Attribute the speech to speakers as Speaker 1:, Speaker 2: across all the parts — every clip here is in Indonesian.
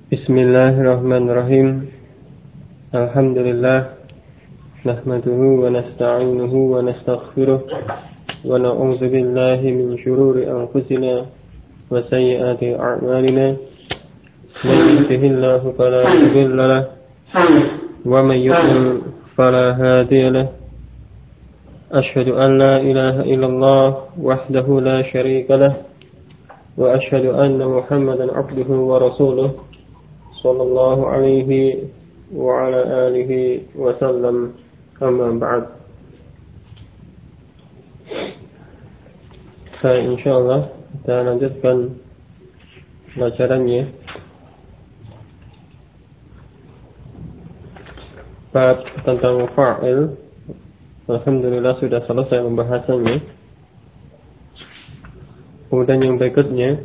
Speaker 1: Bismillahirrahmanirrahim. Alhamdulillah. Nahmaduhu wa nasta'inuhu wa nastaghfiruh. Wa na'udzu billahi min shururi anfusina wa sayyiati a'malina. Man yahdihillahu fala mudilla lahu wa man yudlil fala hadiya lahu. Asyhadu an la ilaha illallah wahdahu la syarika lahu wa asyhadu anna Muhammadan 'abduhu wa rasuluh sallallahu alaihi wa ala alihi wa sallam. Amma ba'd. Insyaallah kita lanjutkan pelajarannya. Bab tentang fa'il. Alhamdulillah sudah selesai pembahasannya. Kemudian yang berikutnya,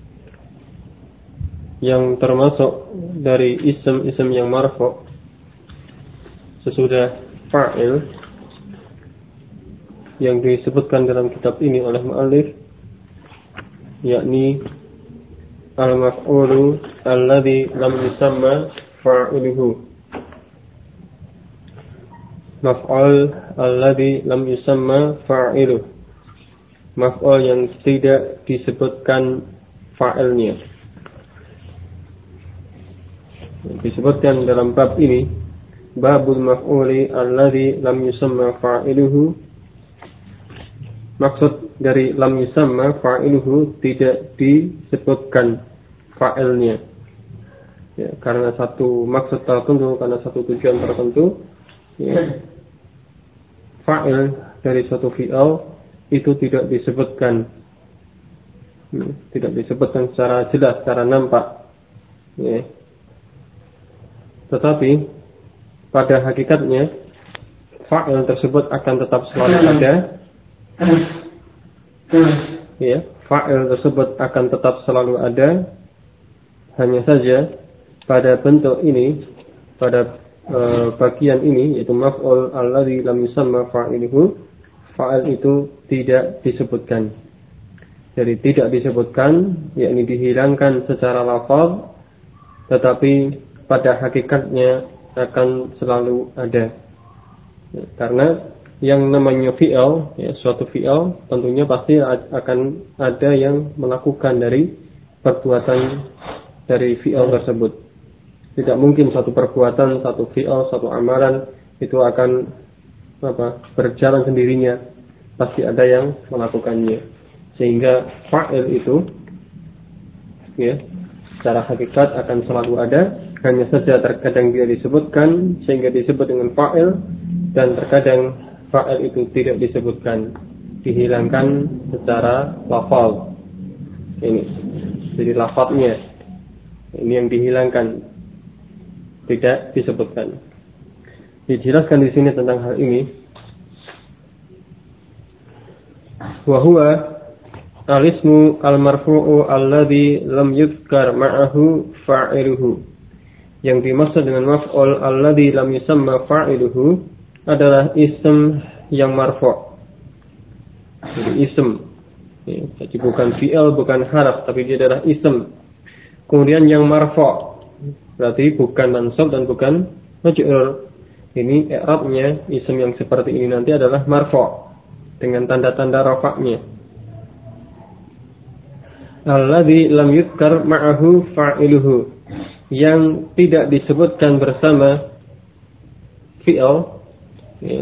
Speaker 1: yang termasuk dari isim-isim yang marfu' sesudah fa'il yang disebutkan dalam kitab ini oleh mu'allif, yakni al-maf'ulu alladhi lam yusamma fa'iluhu. Maf'ul alladhi lam yusamma fa'iluhu, maf'ul yang tidak disebutkan fa'ilnya. Disebutkan dalam bab ini, babul maf'uli alladhi lam yusamma fa'iluhu. Maksud dari lam yusamma fa'iluhu, tidak disebutkan fa'ilnya, ya, karena satu maksud tertentu, karena satu tujuan tertentu, ya. Fa'il dari suatu fi'il itu tidak disebutkan, tidak disebutkan secara jelas, secara nampak, ya. Tetapi pada hakikatnya fa'il tersebut akan tetap selalu ada, ya. Fa'il tersebut akan tetap selalu ada, hanya saja pada bentuk ini, pada bagian ini, yaitu maf'ul alladzi lam yusamma fa'iluhu, fa'il itu tidak disebutkan. Jadi tidak disebutkan, yakni dihilangkan secara lafaz, tetapi pada hakikatnya akan selalu ada. Ya, karena yang namanya fi'il, ya, suatu fi'il tentunya pasti akan ada yang melakukan dari perbuatan dari fi'il tersebut. Tidak mungkin satu perbuatan, satu fi'il, satu amalan itu akan berjalan sendirinya. Pasti ada yang melakukannya. Sehingga fa'il itu, ya, secara hakikat akan selalu ada. Hanya saja terkadang dia disebutkan sehingga disebut dengan fa'il, dan terkadang fa'il itu tidak disebutkan, dihilangkan secara lafaz. Ini, jadi lafaznya ini yang dihilangkan, tidak disebutkan. Dijelaskan di sini tentang hal ini. Wa huwa al-ismu al-marfu'u alladhi lam yudhkar ma'ahu fa'iluhu. Yang dimaksud dengan maf'ul alladhi lam yusamma fa'iluhu adalah ism yang marfu'. Jadi ism, ya, jadi bukan fi'il, bukan haraf, tapi dia adalah ism. Kemudian yang marfu', berarti bukan mansub dan bukan majrur. Ini i'rabnya ism yang seperti ini nanti adalah marfu' dengan tanda-tanda rafa'nya. Alladzi lam yuzkar ma'ahu fa'iluhu, yang tidak disebutkan bersama fi'il, ya,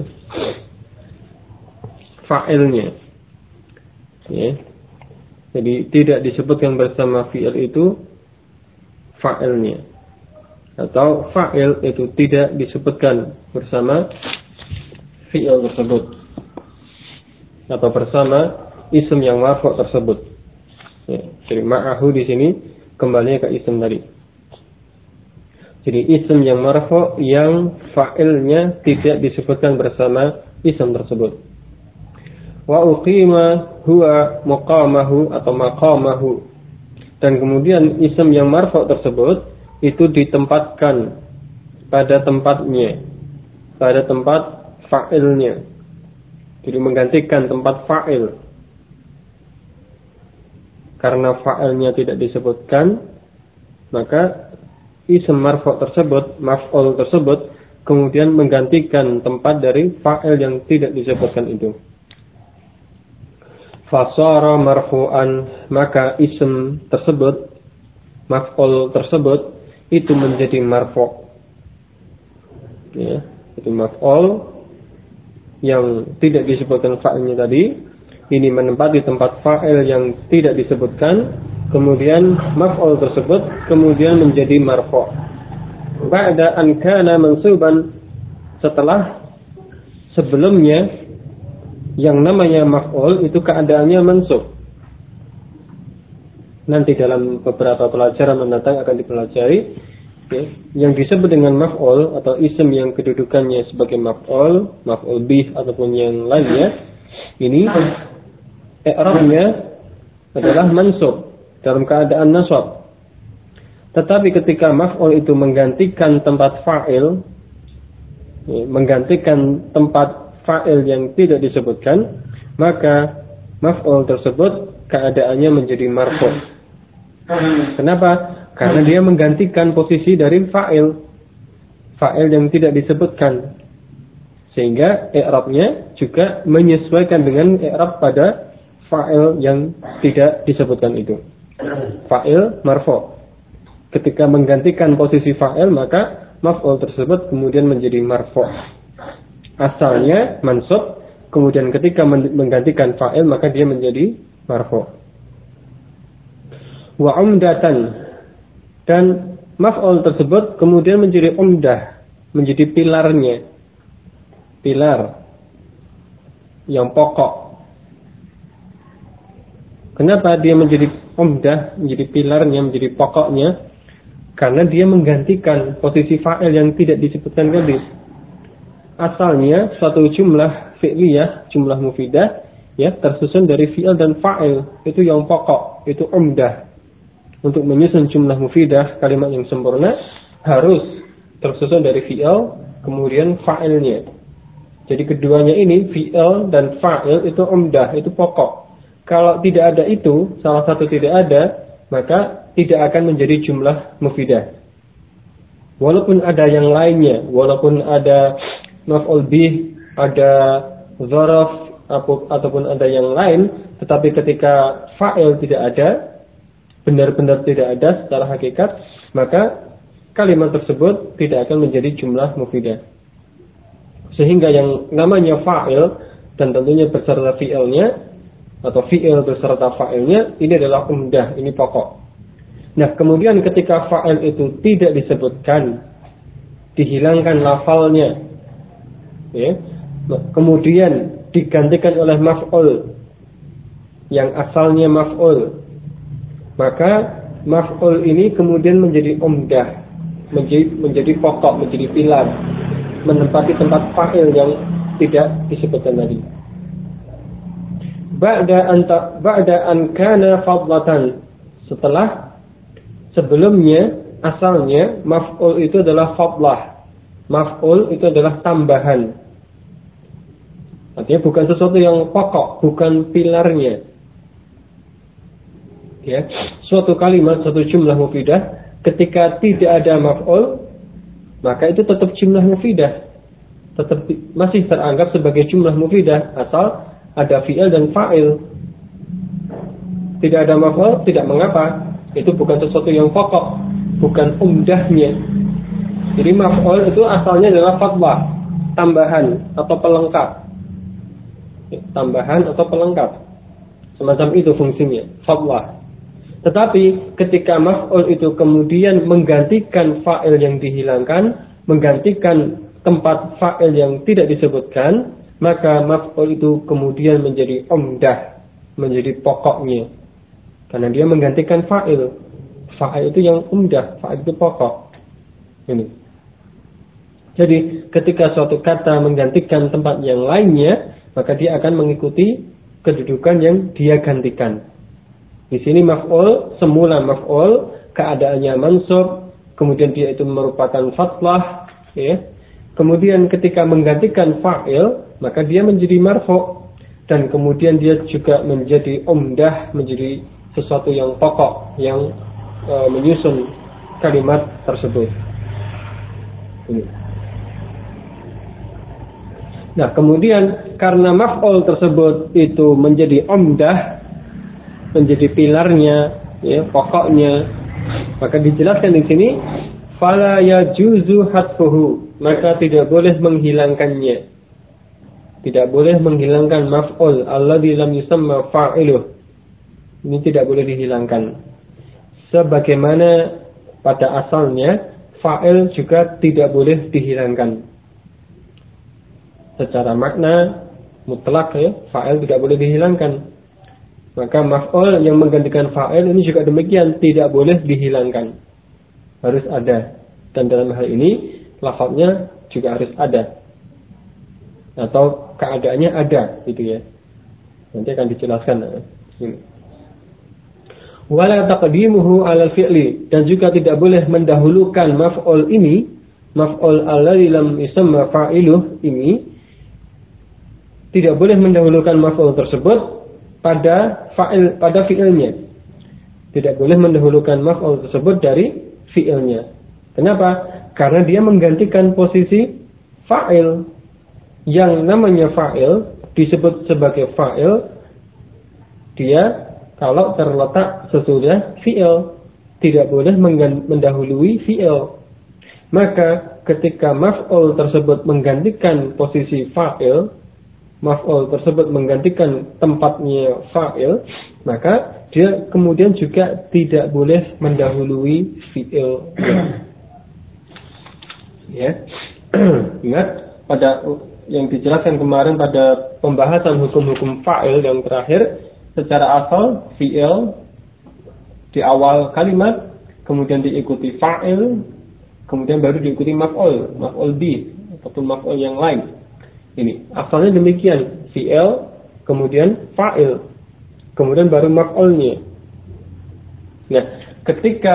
Speaker 1: fa'ilnya, ya. Jadi tidak disebutkan bersama fi'il itu fa'ilnya, atau fa'il itu tidak disebutkan bersama fi'il tersebut, atau bersama isim yang marfu' tersebut. Ya, jadi ma'ahu di sini kembali ke isim tadi. Jadi isim yang marfu' yang fa'ilnya tidak disebutkan bersama isim tersebut. Wa uqima huwa muqamahu atau maqamahu, dan kemudian isim yang marfu' tersebut itu ditempatkan pada tempatnya, pada tempat fa'ilnya. Jadi menggantikan tempat fa'il. Karena fa'ilnya tidak disebutkan, maka isim marfu' tersebut, maf'ul tersebut, kemudian menggantikan tempat dari fa'il yang tidak disebutkan itu. Fasara marfu'an, maka isim tersebut, maf'ul tersebut itu menjadi marfu'. Ya, itu maf'ul yang tidak disebutkan fa'ilnya tadi, ini menempati tempat fa'il yang tidak disebutkan, kemudian maf'ul tersebut kemudian menjadi marfu'. Ba'da an kana mansuban, setelah sebelumnya yang namanya maf'ul itu keadaannya mansub. Nanti dalam beberapa pelajaran mendatang akan dipelajari, ya, yang disebut dengan maf'ul atau isim yang kedudukannya sebagai maf'ul, maf'ul bih ataupun yang lainnya, ini i'rabnya adalah mansub dalam keadaan nasab. Tetapi ketika maf'ul itu menggantikan tempat fa'il, ya, menggantikan tempat fa'il yang tidak disebutkan, maka maf'ul tersebut keadaannya menjadi marfu'. Kenapa? Karena dia menggantikan posisi dari fa'il yang tidak disebutkan, sehingga i'rabnya juga menyesuaikan dengan i'rab pada fa'il yang tidak disebutkan itu. Fa'il marfu'. Ketika menggantikan posisi fa'il, maka maf'ul tersebut kemudian menjadi marfu'. Asalnya mansub, kemudian ketika menggantikan fa'il maka dia menjadi marfu'. Wa umdatan, dan maf'ul tersebut kemudian menjadi umdah, menjadi pilarnya, pilar yang pokok. Kenapa dia menjadi umdah, menjadi pilarnya, menjadi pokoknya? Karena dia menggantikan posisi fa'il yang tidak disebutkan tadi. Asalnya suatu jumlah fi'liyah, jumlah mufidah, ya, tersusun dari fi'il dan fa'il, itu yang pokok, itu umdah. Untuk menyusun jumlah mufidah, kalimat yang sempurna, harus tersusun dari fi'il, kemudian fa'ilnya. Jadi keduanya ini, fi'il dan fa'il, itu umdah, itu pokok. Kalau tidak ada itu, salah satu tidak ada, maka tidak akan menjadi jumlah mufidah. Walaupun ada yang lainnya, walaupun ada maf'ul bih, ada dzaraf ataupun ada yang lain, tetapi ketika fa'il tidak ada, benar-benar tidak ada secara hakikat, maka kalimat tersebut tidak akan menjadi jumlah mufidah. Sehingga yang namanya fa'il dan tentunya beserta fi'ilnya atau fi'il beserta fa'ilnya, ini adalah umdah, ini pokok. Nah, kemudian ketika fa'il itu tidak disebutkan, dihilangkan lafalnya, ya, kemudian digantikan oleh maf'ul yang asalnya maf'ul, maka maf'ul ini kemudian menjadi umdah, menjadi pokok, menjadi pilar, menempati tempat fa'il yang tidak disebutkan tadi. Ba'da an kana fadlatan, setelah sebelumnya asalnya maf'ul itu adalah fadlah, maf'ul itu adalah tambahan. Artinya bukan sesuatu yang pokok, bukan pilarnya. Ya, suatu kalimat, suatu jumlah mufidah, ketika tidak ada maf'ul, maka itu tetap jumlah mufidah, tetap masih teranggap sebagai jumlah mufidah asal ada fi'il dan fa'il. Tidak ada maf'ul, tidak mengapa, itu bukan sesuatu yang pokok, bukan umdahnya. Jadi maf'ul itu asalnya adalah fadlah, tambahan atau pelengkap. Tambahan atau pelengkap, semacam itu fungsinya, fadlah. Tetapi ketika maf'ul itu kemudian menggantikan fa'il yang dihilangkan, menggantikan tempat fa'il yang tidak disebutkan, maka maf'ul itu kemudian menjadi umdah, menjadi pokoknya. Karena dia menggantikan fa'il. Fa'il itu yang umdah, fa'il itu pokok. Ini. Jadi ketika suatu kata menggantikan tempat yang lainnya, maka dia akan mengikuti kedudukan yang dia gantikan. Di sini maf'ul, semula maf'ul, keadaannya mansub, kemudian dia itu merupakan fatlah, ya. Kemudian ketika menggantikan fa'il, maka dia menjadi marfu', dan kemudian dia juga menjadi umdah, menjadi sesuatu yang pokok, yang menyusun kalimat tersebut. Ini. Nah, kemudian karena maf'ul tersebut itu menjadi umdah, menjadi pilarnya, ya, pokoknya, maka dijelaskan di sini fala yajuzu hadfuhu, maka tidak boleh menghilangkannya. Tidak boleh menghilangkan maf'ul alladzi lam yusamma fa'iluh. Ini tidak boleh dihilangkan. Sebagaimana pada asalnya fa'il juga tidak boleh dihilangkan. Secara makna mutlak, ya, fa'il tidak boleh dihilangkan. Maka maf'ul yang menggantikan fa'il ini juga demikian, tidak boleh dihilangkan. Harus ada. Dan dalam hal ini lafaznya juga harus ada. Atau keadaannya ada, gitu ya. Nanti akan dijelaskan. Ini. Wala taqdimuhu 'alal fi'li, dan juga tidak boleh mendahulukan maf'ul ini, maf'ul alladzi lam yusamma fa'iluh ini, tidak boleh mendahulukan maf'ul tersebut pada fa'il, pada fi'ilnya. Tidak boleh mendahulukan maf'ul tersebut dari fi'ilnya. Kenapa? Karena dia menggantikan posisi fa'il. Yang namanya fa'il disebut sebagai fa'il dia kalau terletak sesudah fi'il, tidak boleh mendahului fi'il. Maka ketika maf'ul tersebut menggantikan posisi fa'il, maf'ul tersebut menggantikan tempatnya fa'il, maka dia kemudian juga tidak boleh mendahului fi'il. Ya. Ingat pada yang dijelaskan kemarin pada pembahasan hukum-hukum fa'il yang terakhir, secara asal fi'il di awal kalimat, kemudian diikuti fa'il, kemudian baru diikuti maf'ul bi atau maf'ul yang lain. Ini asalnya demikian, fi'il, kemudian fa'il, kemudian baru maf'ulnya. Nah, ketika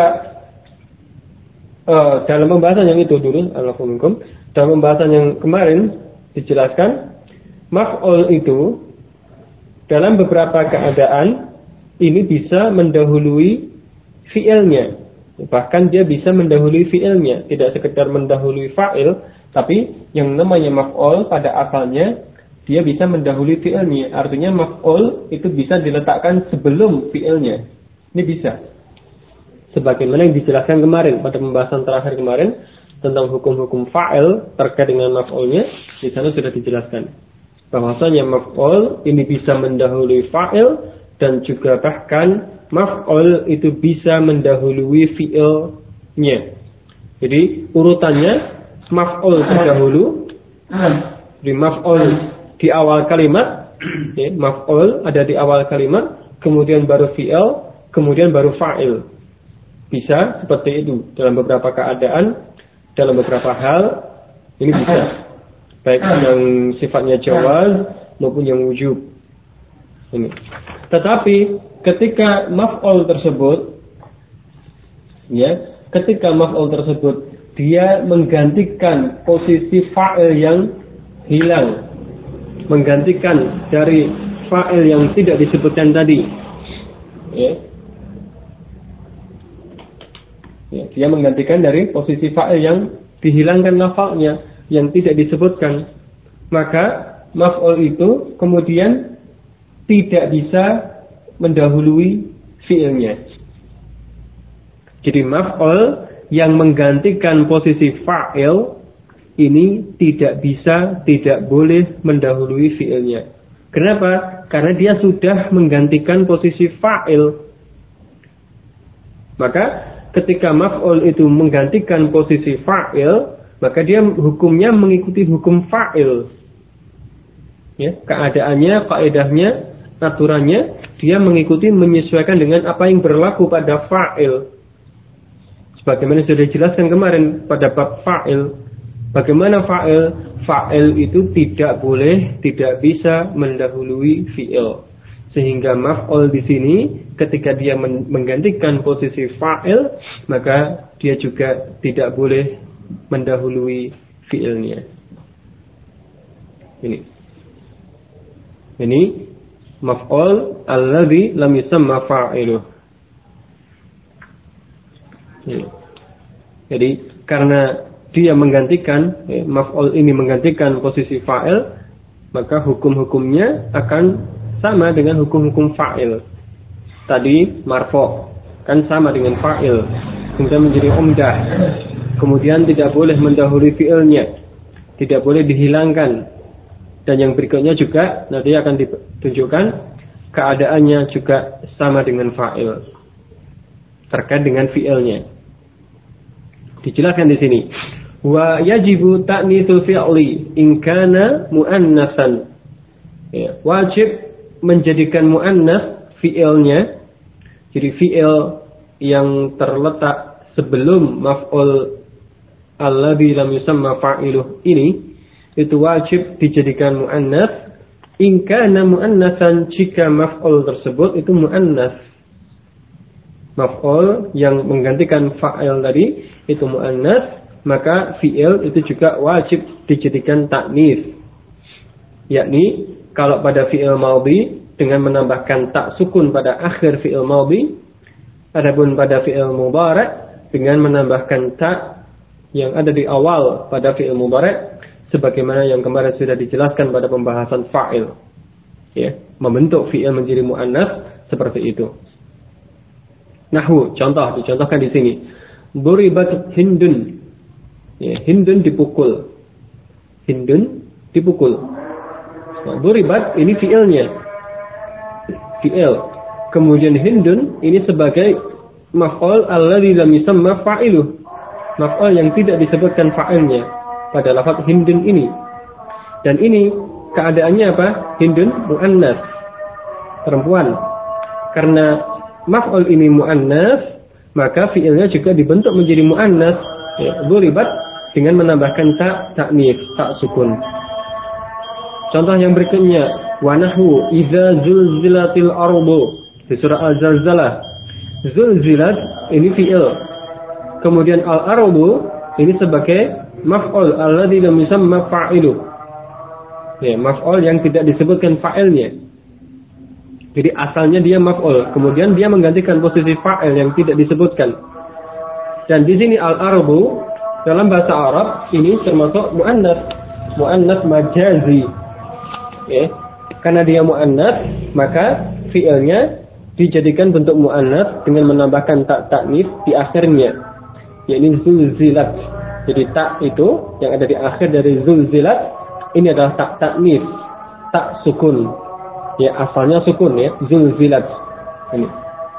Speaker 1: dalam pembahasan yang itu dulu, alaikum, dalam pembahasan yang kemarin dijelaskan maf'ul itu dalam beberapa keadaan ini bisa mendahului fi'ilnya. Bahkan dia bisa mendahului fi'ilnya, tidak sekedar mendahului fa'il, tapi yang namanya maf'ul pada asalnya dia bisa mendahului fi'ilnya. Artinya maf'ul itu bisa diletakkan sebelum fi'ilnya. Ini bisa. Sebagaimana yang dijelaskan kemarin pada pembahasan terakhir kemarin tentang hukum-hukum fa'il terkait dengan maf'ulnya, di sana sudah dijelaskan bahwasanya maf'ul ini bisa mendahului fa'il, dan juga bahkan maf'ul itu bisa mendahului fi'ilnya. Jadi urutannya maf'ul terdahulu, di maf'ul di awal kalimat, ya, maf'ul ada di awal kalimat, kemudian baru fi'il, kemudian baru fa'il. Bisa seperti itu dalam beberapa keadaan, dalam beberapa hal ini bisa, baik yang sifatnya jawaz maupun yang wujub. Ini. Tetapi ketika maf'ul tersebut, ya, ketika maf'ul tersebut dia menggantikan posisi fa'il yang hilang, menggantikan dari fa'il yang tidak disebutkan tadi, ya. Ya, dia menggantikan dari posisi fa'il yang dihilangkan lafaznya, yang tidak disebutkan, maka maf'ul itu kemudian tidak bisa mendahului fi'ilnya. Jadi maf'ul yang menggantikan posisi fa'il ini tidak bisa, tidak boleh mendahului fi'ilnya. Kenapa? Karena dia sudah menggantikan posisi fa'il. Maka ketika maf'ul itu menggantikan posisi fa'il, maka dia hukumnya mengikuti hukum fa'il. Ya, keadaannya, kaidahnya, aturannya, dia mengikuti, menyesuaikan dengan apa yang berlaku pada fa'il. Sebagaimana sudah dijelaskan kemarin pada bab fa'il. Bagaimana fa'il? Fa'il itu tidak boleh, tidak bisa mendahului fi'il. Sehingga maf'ul di sini ketika dia menggantikan posisi fa'il, maka dia juga tidak boleh mendahului fi'ilnya. Ini maf'ul alladzi lam yusamma fa'iluh. Jadi karena dia menggantikan, maf'ul ini menggantikan posisi fa'il, maka hukum-hukumnya akan sama dengan hukum-hukum fa'il. Tadi marfu' kan sama dengan fa'il, kemudian menjadi umdah, kemudian tidak boleh mendahului fi'ilnya, tidak boleh dihilangkan. Dan yang berikutnya juga nanti akan ditunjukkan keadaannya juga sama dengan fa'il terkait dengan fi'ilnya. Dijelaskan di sini. Wa yajibu ta'nitsul fi'li in kana muannatsan. Ya, wajib menjadikan muannas fi'ilnya. Jadi fi'il yang terletak sebelum maf'ul alladzi lam yusamma fa'iluh ini itu wajib dijadikan muannas in kana muannatsan, jika maf'ul tersebut itu muannas. Maf'ul yang menggantikan fa'il tadi itu muannas, maka fi'il itu juga wajib dijadikan ta'nits. Yakni kalau pada fi'il madhi dengan menambahkan tak sukun pada akhir fi'il madhi, adapun pada fi'il mudhari' dengan menambahkan tak yang ada di awal pada fi'il mudhari', sebagaimana yang kemarin sudah dijelaskan pada pembahasan fa'il. Ya, membentuk fi'il menjadi muannas seperti itu. Nahwu, contoh dicontohkan di sini. Duribat Hindun. Ya, Hindun dipukul. Hindun dipukul. Nah, duribat ini fi'ilnya. Fi'il. Kemudian Hindun ini sebagai maf'ul alladzi lam yusamma fa'iluh. Maf'ul yang tidak disebutkan fa'ilnya pada lafaz Hindun ini. Dan ini keadaannya apa? Hindun muannas, perempuan. Karena maf'ul ini muannas, maka fi'ilnya juga dibentuk menjadi muannas, ya, duribat, dengan menambahkan ta'nits, tak sukun. Contoh yang berikutnya, wa nahwu idza zulzilatil ardu, di surah Al-Zalzalah. Zulzilat ini fi'il. Kemudian al-ardu ini sebagai maf'ul alladzi lam yusamma fa'iluh. Ya, maf'ul yang tidak disebutkan fa'ilnya. Jadi asalnya dia maf'ul, kemudian dia menggantikan posisi fa'il yang tidak disebutkan. Dan di sini al-arbu dalam bahasa Arab ini termasuk muannas, muannas majazi. Ya, karena dia muannas, maka fi'ilnya dijadikan bentuk muannas dengan menambahkan tak ta'nits di akhirnya, yakni zulzilat. Jadi tak itu yang ada di akhir dari zulzilat ini adalah tak ta'nits, tak sukun. Ya, asalnya sukun, ya, zulzilat ini.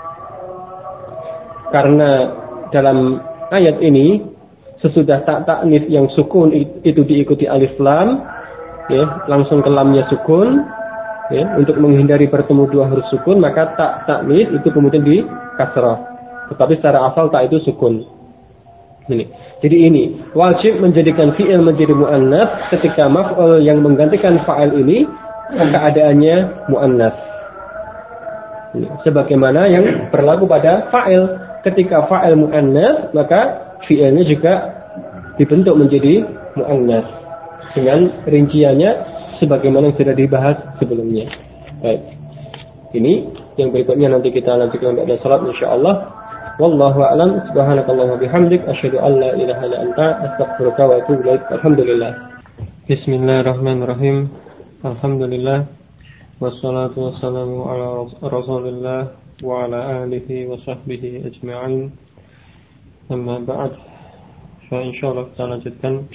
Speaker 1: Karena dalam ayat ini sesudah tak ta'nits yang sukun itu diikuti alif lam, ya, langsung ke lamnya sukun, ya, untuk menghindari bertemu dua huruf sukun, maka tak ta'nits itu kemudian di kasrah. Tetapi secara asal tak itu sukun. Ini. Jadi ini wajib menjadikan fi'il menjadi muannas ketika maf'ul yang menggantikan fa'il ini keadaannya muannas. Sebagaimana yang berlaku pada fa'il, ketika fa'il muannas maka fi'ilnya juga dibentuk menjadi muannas dengan rinciannya sebagaimana yang sudah dibahas sebelumnya. Baik. Ini yang berikutnya nanti kita lanjutkan pada salat insyaallah. Wallahu a'lam. Subhanakallahumma bihamdik asyhadu an la ilaha illa anta astaghfiruka wa atubu ilaik. Alhamdulillah. Bismillahirrahmanirrahim. Alhamdulillah. Wassalatu wassalamu ala Rasulillah wa ala alihi wa sahbihi ajma'in. Amma ba'd. Fa insyaallah kita lanjutkan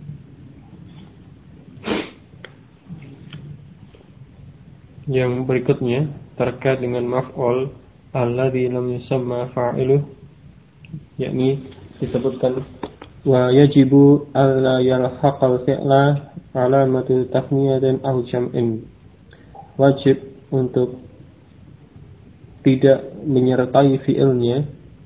Speaker 1: yang berikutnya terkait dengan maf'ul alladzi lam yusamma fa'iluh, yakni disebutkan wa yajibu alla yalhaqal fi'la alamatu tafniyatin aw jam'in. Wajib untuk tidak menyertai fi'ilnya,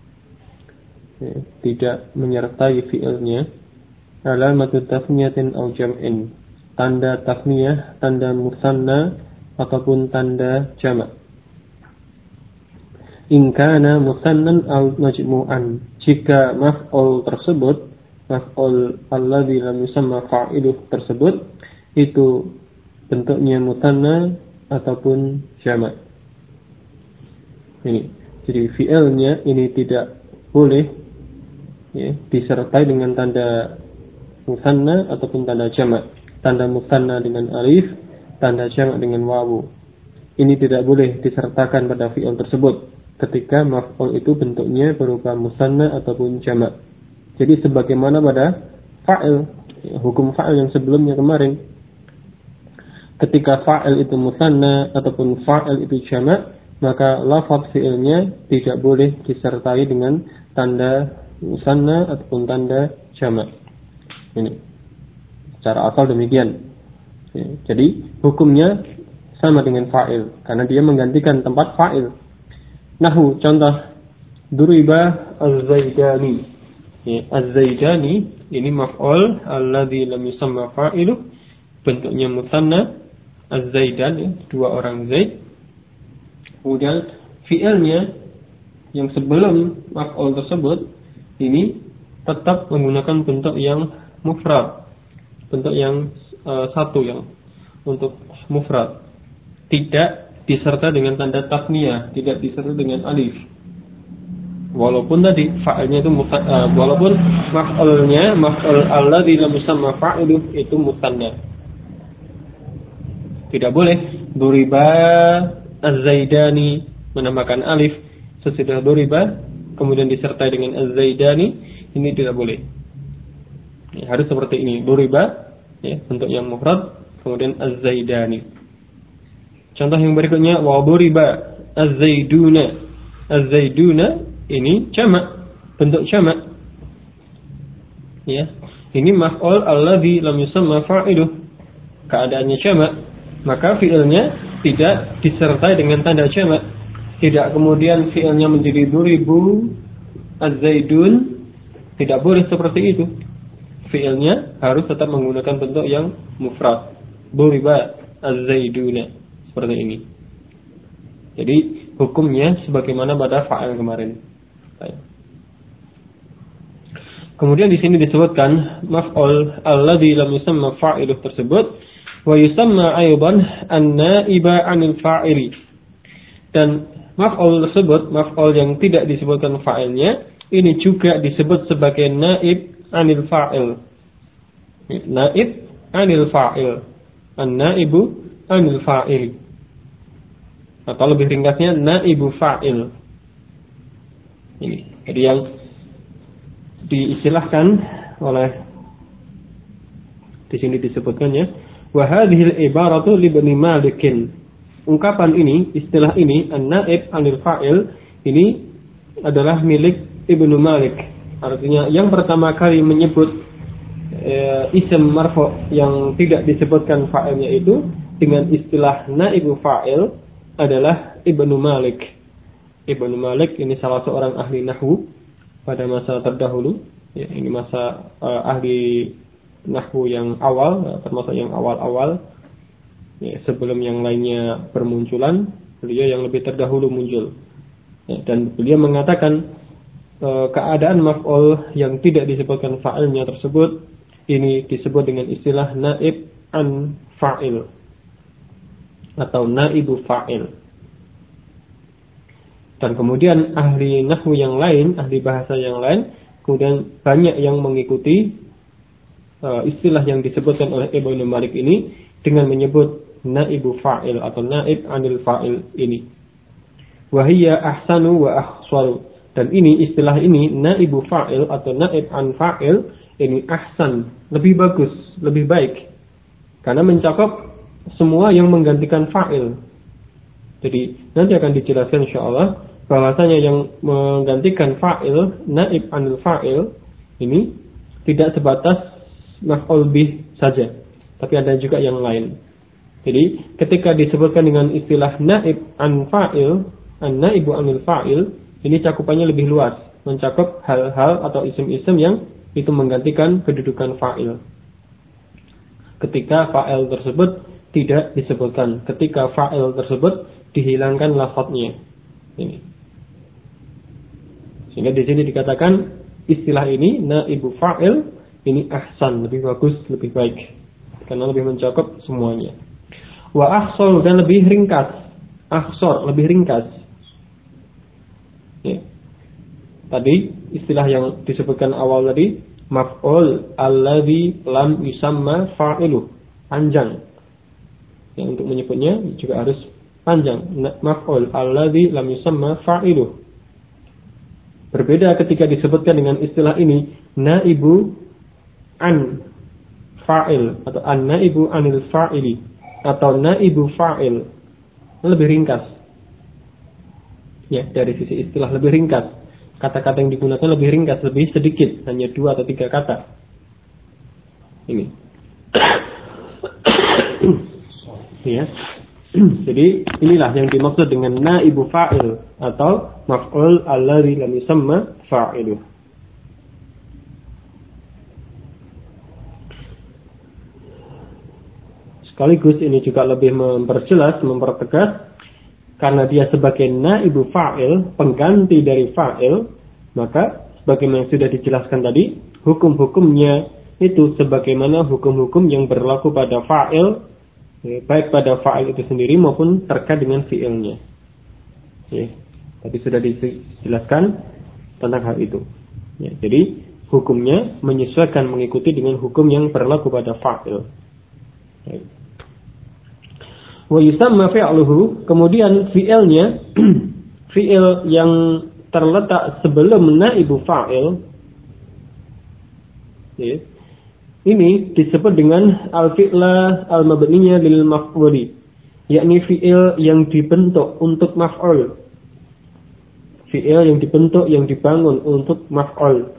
Speaker 1: tidak menyertai fi'ilnya alamatu tafniyatin aw jam'in, tanda tafniyah, tanda musanna ataupun tanda jamak. In kana musannan aw majmu'an, jika maf'ul tersebut, maf'ul alladzi lam yusamma fa'iluh tersebut itu bentuknya musanna ataupun jamak. Ini. Jadi fi'ilnya ini tidak boleh ya, disertai dengan tanda musanna ataupun tanda jamak. Tanda musanna dengan alif, tanda jamak dengan wawu. Ini tidak boleh disertakan pada fi'il tersebut ketika maf'ul itu bentuknya berupa musanna ataupun jamak. Jadi sebagaimana pada fa'il, ya, hukum fa'il yang sebelumnya kemarin, ketika fa'il itu musanna ataupun fa'il itu jamak, maka lafaz fi'ilnya tidak boleh disertai dengan tanda musanna ataupun tanda jamak. Ini secara asal demikian. Ya, jadi hukumnya sama dengan fa'il karena dia menggantikan tempat fa'il. Nahu, contoh, duriba az-zaidani. Ya, az-zaidani ini maf'ul alladzi lam yusamma fa'iluh, bentuknya musanna. Az-zaidan, ya, dua orang zaid. Kemudian fi'ilnya yang sebelum maf'ul tersebut ini tetap menggunakan bentuk yang mufrad, bentuk yang satu, yang untuk mufrad, tidak disertai dengan tanda tasniyah, tidak disertai dengan alif. Walaupun tadi fa'ilnya itu walaupun maf'ulnya maf'ul alladzi lam yusamma fa'iluh itu musanna. Tidak boleh duriba az-zaidani menambahkan alif sesudah duriba kemudian disertai dengan az-zaidani, ini tidak boleh. Ya, harus seperti ini, duriba, ya, bentuk yang mufrad, kemudian az-zaidani. Contoh yang berikutnya, wa duriba az-zaiduna. Az-zaiduna ini jamak, bentuk jamak. Ya, ini maf'ul alladzi lam yusamma fa'iluh, keadaannya jamak. Maka fi'ilnya tidak disertai dengan tanda jamak. Tidak kemudian fi'ilnya menjadi duribu az-zaidun. Tidak boleh seperti itu. Fi'ilnya harus tetap menggunakan bentuk yang mufrad. Duriba az-zaiduna, seperti ini. Jadi hukumnya sebagaimana pada fa'il kemarin. Kemudian di sini disebutkan maf'ul alladzi lam yusamma fa'iluh tersebut wa yusamma aidan an-naiba 'anil fa'ili. Dan maf'ul tersebut, maf'ul yang tidak disebutkan fa'ilnya, ini juga disebut sebagai naib 'anil fa'il. Naib 'anil fa'il. An-naibu 'anil fa'il. Atau lebih ringkasnya naibu fa'il. Ini. Jadi yang diistilahkan oleh di sini disebutkannya wa hadhil ibaratu li Ibnu Malikin. Ungkapan ini, istilah ini, an-naib 'anil fa'il, ini adalah milik Ibnu Malik. Artinya yang pertama kali menyebut isim marfu yang tidak disebutkan fa'ilnya itu dengan istilah naibu fa'il adalah Ibnu Malik. Ibnu Malik ini salah seorang ahli nahwu pada masa terdahulu. Ya, ini masa ahli nahwu yang awal, termasuk yang awal-awal, ya, sebelum yang lainnya bermunculan, beliau yang lebih terdahulu muncul, ya, dan beliau mengatakan keadaan maf'ul yang tidak disebutkan fa'ilnya tersebut ini disebut dengan istilah naib an fa'il atau naibu fa'il. Dan kemudian ahli nahwu yang lain, ahli bahasa yang lain, kemudian banyak yang mengikuti istilah yang disebutkan oleh Ibnu Malik ini dengan menyebut naibu fa'il atau naib 'anil fa'il ini. Wa hiya ahsanu wa akhsaru. Dan ini istilah ini naibu fa'il atau naib 'an fa'il ini ahsan, lebih bagus, lebih baik. Karena mencakup semua yang menggantikan fa'il. Jadi nanti akan dijelaskan insyaallah bahwasanya yang menggantikan fa'il, naib 'anil fa'il ini tidak sebatas maf'ul bih saja, tapi ada juga yang lain. Jadi ketika disebutkan dengan istilah naib an fa'il, an-naibu 'anil fa'il, ini cakupannya lebih luas, mencakup hal-hal atau isim-isim yang itu menggantikan kedudukan fa'il. Ketika fa'il tersebut tidak disebutkan, ketika fa'il tersebut dihilangkan lafadznya. Ini. Sehingga di sini dikatakan istilah ini naibu fa'il ini ahsan, lebih bagus, lebih baik, karena lebih mencakup semuanya. Wa akhsar, dan lebih ringkas. Akhsar, lebih ringkas. Ya. Tadi istilah yang disebutkan awal tadi, maf'ul alladzi lam yusamma fa'iluh, panjang. Yang untuk menyebutnya juga harus panjang. Maf'ul alladzi lam yusamma fa'iluh. Berbeda ketika disebutkan dengan istilah ini naibu an fa'il atau an naibu anil fa'ili atau naibu fa'il, lebih ringkas. Ya, dari sisi istilah lebih ringkas. Kata-kata yang digunakan lebih ringkas, lebih sedikit, hanya 2 atau 3 kata. Ini. Ya. Jadi inilah yang dimaksud dengan naibu fa'il atau maf'ul alladzi lam yusamma fa'iluh. Sekaligus ini juga lebih memperjelas, mempertegas, karena dia sebagai naibu fa'il, pengganti dari fa'il, maka sebagaimana yang sudah dijelaskan tadi, hukum-hukumnya itu sebagaimana hukum-hukum yang berlaku pada fa'il, baik pada fa'il itu sendiri maupun terkait dengan fi'ilnya. Ya, tadi sudah dijelaskan tentang hal itu. Ya, jadi hukumnya menyesuaikan, mengikuti dengan hukum yang berlaku pada fa'il. Ya. Wa yusamma fi'luhu, kemudian fi'ilnya fi'il yang terletak sebelum naibu fa'il, ya, ini disebut dengan al-fi'la al-mabniyya lil maf'uli, yakni fi'il yang dibentuk untuk maf'ul. Fi'il yang dibentuk, yang dibangun untuk maf'ul.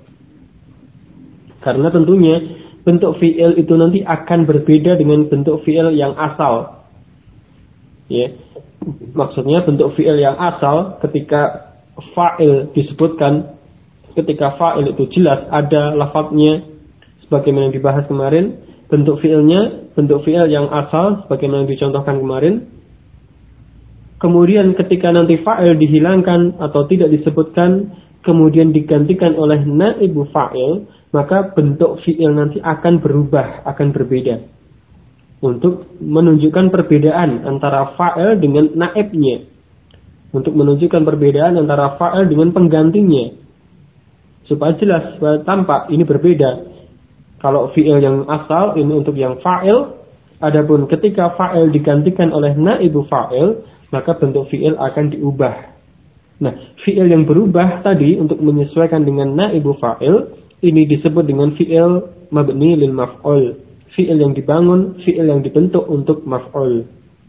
Speaker 1: Karena tentunya bentuk fi'il itu nanti akan berbeda dengan bentuk fi'il yang asal. Ya. Maksudnya bentuk fi'il yang asal ketika fa'il disebutkan, ketika fa'il itu jelas ada lafadznya sebagaimana yang dibahas kemarin, bentuk fi'ilnya bentuk fi'il yang asal sebagaimana yang dicontohkan kemarin. Kemudian ketika nanti fa'il dihilangkan atau tidak disebutkan, kemudian digantikan oleh naibu fa'il, maka bentuk fi'il nanti akan berubah, akan berbeda, untuk menunjukkan perbedaan antara fa'il dengan naibnya, untuk menunjukkan perbedaan antara fa'il dengan penggantinya, supaya jelas, supaya tampak ini berbeda. Kalau fi'il yang asal ini untuk yang fa'il, adapun ketika fa'il digantikan oleh naibu fa'il, maka bentuk fi'il akan diubah. Nah, fi'il yang berubah tadi untuk menyesuaikan dengan naibu fa'il, ini disebut dengan fi'il mabni lil maf'ul. Fi'il yang dibangun, fi'il yang dibentuk untuk maf'ul.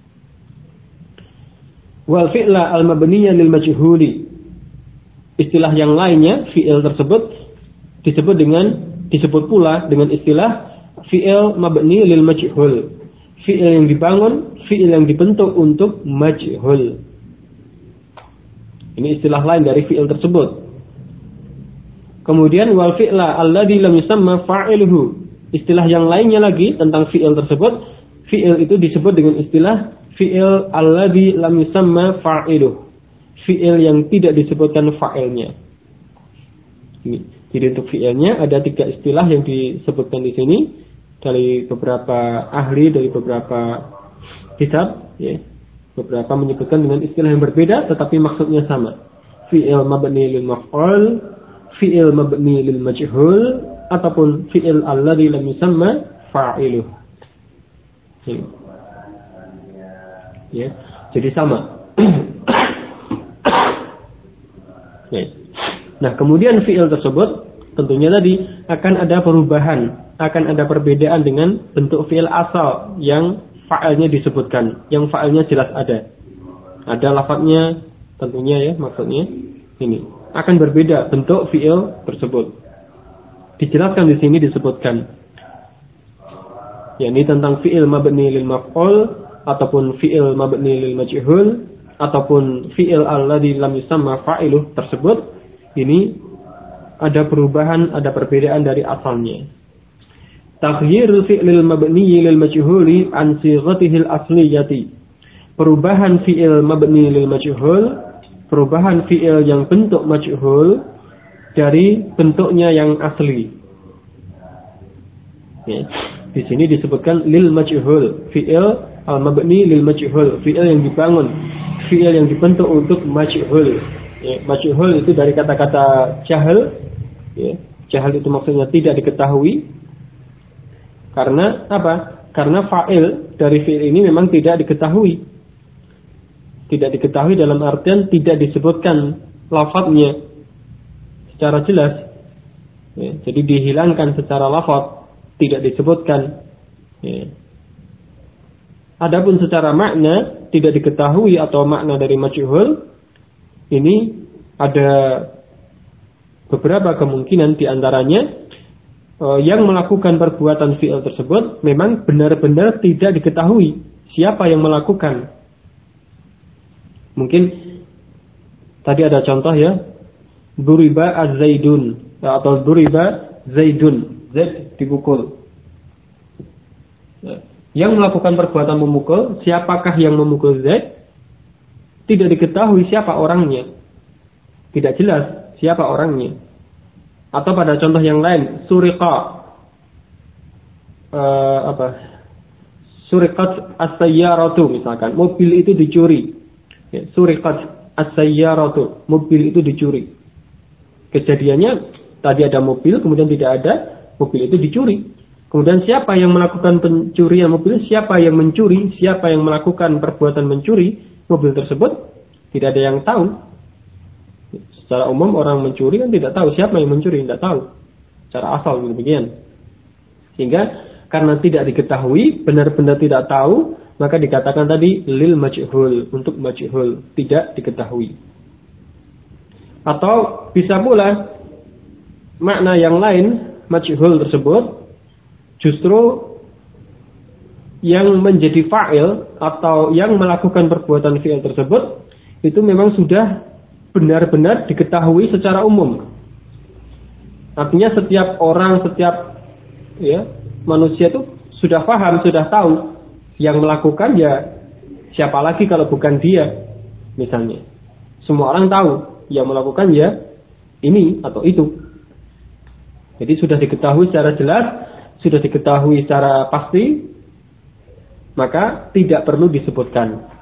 Speaker 1: Wal fi'la al-mabniyya lil majhuli. Istilah yang lainnya, fi'il tersebut disebut pula dengan istilah fi'il mabni lil majhul. Fi'il yang dibangun, fi'il yang dibentuk untuk majhul. Ini istilah lain dari fi'il tersebut. Kemudian wal fi'la alladzi lam yusamma fa'iluhu. Istilah yang lainnya lagi tentang fi'il tersebut, fi'il itu disebut dengan istilah fi'il alladzi lam yusamma fa'iluh. Fi'il yang tidak disebutkan fa'ilnya. Ini. Jadi untuk fi'ilnya ada 3 istilah yang disebutkan di sini dari beberapa ahli, dari beberapa kitab, ya. Beberapa menyebutkan dengan istilah yang berbeda tetapi maksudnya sama. Fi'il mabni lil maf'ul, fi'il mabni lil majhul, ataupun fi'il alladzi lam yusamma fa'iluh. Ya, jadi sama. Ya. Nah, kemudian fi'il tersebut tentunya tadi akan ada perubahan, akan ada perbedaan dengan bentuk fi'il asal yang fa'ilnya disebutkan, yang fa'ilnya jelas ada. Ada lafadznya tentunya, ya, maksudnya ini akan berbeda bentuk fi'il tersebut. Dijelaskan di sini disebutkan, yakni tentang fi'il mabni lil maf'ul ataupun fi'il mabni lil majhul ataupun fi'il alladzi lam yusamma fa'iluh tersebut. Ini ada perubahan, ada perbedaan dari asalnya. Taghyirul fi'lil mabni lil majhuli an sighatihil asliyati. Perubahan fi'il mabni lil majhul, perubahan fi'il yang bentuk majhul dari bentuknya yang asli. Ya. Di sini disebutkan lil majhul, fi'il al mabni lil majhul, fi'il yang dibangun, fi'il yang dibentuk untuk majhul. Ya, majhul itu dari kata-kata jahal. Ya, jahal itu maksudnya tidak diketahui. Karena apa? Karena fa'il dari fi'il ini memang tidak diketahui. Tidak diketahui dalam artian tidak disebutkan lafadznya secara jelas. Ya, jadi dihilangkan secara lafadz, tidak disebutkan. Ya. Adapun secara makna tidak diketahui atau makna dari majhul ini ada beberapa kemungkinan, di antaranya yang melakukan perbuatan fi'il tersebut memang benar-benar tidak diketahui siapa yang melakukan. Mungkin tadi ada contoh ya, duriba az-zaidun atau duriba zaidun, zaid dipukul. Yang melakukan perbuatan memukul, siapakah yang memukul zaid? Tidak diketahui siapa orangnya. Tidak jelas siapa orangnya. Atau pada contoh yang lain, suriqat as-sayyaratu misalkan, mobil itu dicuri. Ya, suriqat as-sayyaratu, mobil itu dicuri. Kejadiannya tadi ada mobil, kemudian tidak ada, mobil itu dicuri. Kemudian siapa yang melakukan pencurian mobil, siapa yang mencuri, siapa yang melakukan perbuatan mencuri mobil tersebut, tidak ada yang tahu. Secara umum orang mencuri kan tidak tahu siapa yang mencuri, tidak tahu. Secara asal demikian. Sehingga karena tidak diketahui, benar-benar tidak tahu, maka dikatakan tadi lil majhul, untuk majhul, tidak diketahui. Atau bisa pula makna yang lain, majhul tersebut justru yang menjadi fa'il atau yang melakukan perbuatan fi'il tersebut itu memang sudah benar-benar diketahui secara umum. Artinya setiap orang, setiap manusia itu sudah paham, sudah tahu yang melakukan ya siapa lagi kalau bukan dia, misalnya. Semua orang tahu yang melakukan ya ini atau itu. Jadi sudah diketahui secara jelas, sudah diketahui secara pasti, maka tidak perlu disebutkan.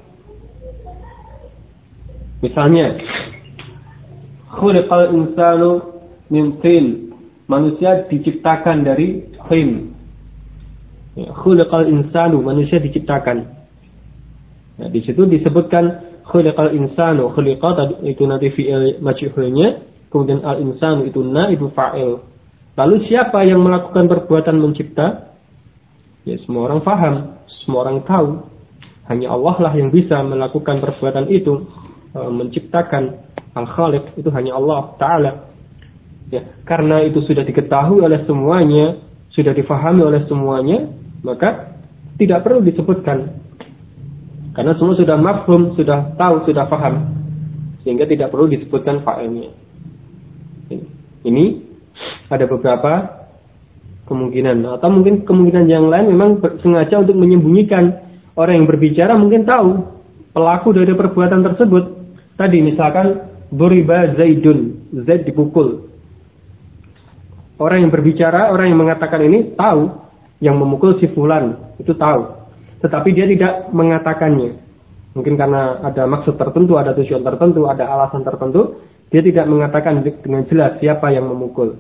Speaker 1: Misalnya, khuliqal insanu min tin, manusia diciptakan dari tin. Khuliqal insanu, manusia diciptakan. Nah, di situ disebutkan khuliqal insanu, khuliqa itu nanti fi'il majhulnya, kemudian al insanu itu naibu fa'il. Lalu siapa yang melakukan perbuatan mencipta? Ya semua orang paham, semua orang tahu. Hanya Allah lah yang bisa melakukan perbuatan itu, menciptakan. Al-Khaliq itu hanya Allah Ta'ala. Ya, karena itu sudah diketahui oleh semuanya, sudah difahami oleh semuanya, maka tidak perlu disebutkan. Karena semua sudah mafhum, sudah tahu, sudah paham, sehingga tidak perlu disebutkan fa'ilnya. Ini ada beberapa kemungkinan, atau mungkin kemungkinan yang lain memang sengaja untuk menyembunyikan. Orang yang berbicara mungkin tahu pelaku dari perbuatan tersebut. Tadi misalkan duriba zaidun, zaid dipukul. Orang yang berbicara, orang yang mengatakan ini tahu yang memukul si fulan, itu tahu. Tetapi dia tidak mengatakannya. Mungkin karena ada maksud tertentu, ada tujuan tertentu, ada alasan tertentu, dia tidak mengatakan dengan jelas siapa yang memukul.